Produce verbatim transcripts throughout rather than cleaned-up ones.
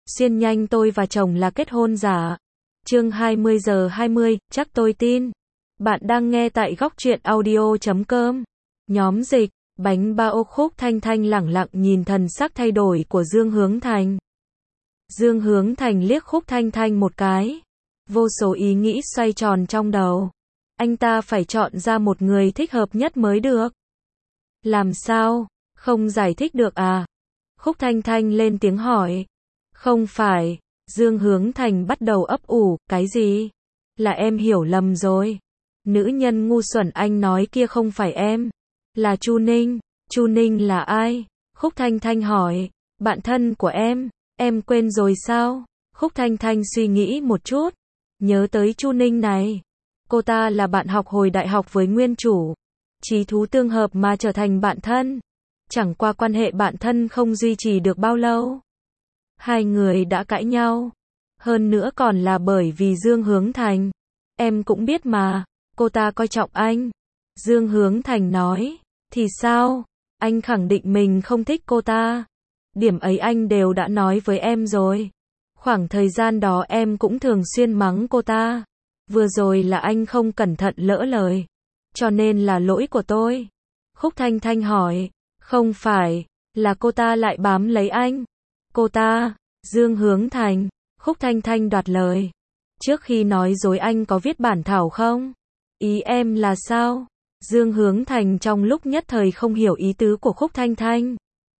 Xuyên nhanh tôi và chồng là kết hôn giả. Chương hai mươi giờ hai mươi, chắc tôi tin. Bạn đang nghe tại góc truyện audio chấm com. Nhóm dịch, bánh bao. Khúc Thanh Thanh lẳng lặng nhìn thần sắc thay đổi của Dương Hướng Thành. Dương Hướng Thành liếc Khúc Thanh Thanh một cái. Vô số ý nghĩ xoay tròn trong đầu. Anh ta phải chọn ra một người thích hợp nhất mới được. Làm sao? Không giải thích được à? Khúc Thanh Thanh lên tiếng hỏi. Không phải. Dương Hướng Thành bắt đầu ấp ủ. Cái gì? Là em hiểu lầm rồi. Nữ nhân ngu xuẩn anh nói kia không phải em. Là Chu Ninh. Chu Ninh là ai? Khúc Thanh Thanh hỏi. Bạn thân của em. Em quên rồi sao? Khúc Thanh Thanh suy nghĩ một chút. Nhớ tới Chu Ninh này. Cô ta là bạn học hồi đại học với nguyên chủ. Chí thú tương hợp mà trở thành bạn thân. Chẳng qua quan hệ bạn thân không duy trì được bao lâu. Hai người đã cãi nhau. Hơn nữa còn là bởi vì Dương Hướng Thành. Em cũng biết mà. Cô ta coi trọng anh. Dương Hướng Thành nói. Thì sao? Anh khẳng định mình không thích cô ta. Điểm ấy anh đều đã nói với em rồi. Khoảng thời gian đó em cũng thường xuyên mắng cô ta. Vừa rồi là anh không cẩn thận lỡ lời. Cho nên là lỗi của tôi. Khúc Thanh Thanh hỏi. Không phải. Là cô ta lại bám lấy anh. Cô ta. Dương Hướng Thành. Khúc Thanh Thanh đoạt lời. Trước khi nói dối anh có viết bản thảo không? Ý em là sao? Dương Hướng Thành trong lúc nhất thời không hiểu ý tứ của Khúc Thanh Thanh.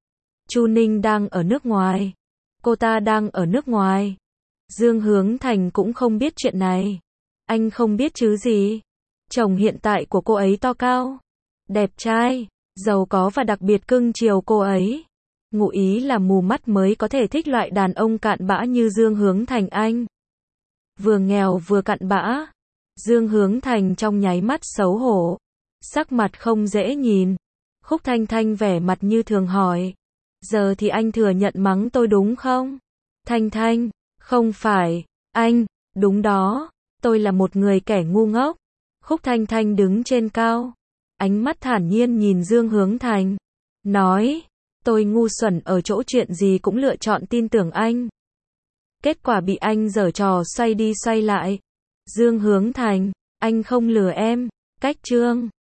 Chu Ninh đang ở nước ngoài. Cô ta đang ở nước ngoài. Dương Hướng Thành cũng không biết chuyện này. Anh không biết chứ gì. Chồng hiện tại của cô ấy to cao, đẹp trai, giàu có và đặc biệt cưng chiều cô ấy. Ngụ ý là mù mắt mới có thể thích loại đàn ông cặn bã như Dương Hướng Thành anh. Vừa nghèo vừa cặn bã. Dương Hướng Thành trong nháy mắt xấu hổ. Sắc mặt không dễ nhìn. Khúc Thanh Thanh vẻ mặt như thường hỏi. Giờ thì anh thừa nhận mắng tôi đúng không? Thanh Thanh, không phải, anh, đúng đó, tôi là một người kẻ ngu ngốc. Khúc Thanh Thanh đứng trên cao. Ánh mắt thản nhiên nhìn Dương Hướng Thành. Nói, tôi ngu xuẩn ở chỗ chuyện gì cũng lựa chọn tin tưởng anh. Kết quả bị anh giở trò xoay đi xoay lại. Dương Hướng Thành, anh không lừa em. Cách chương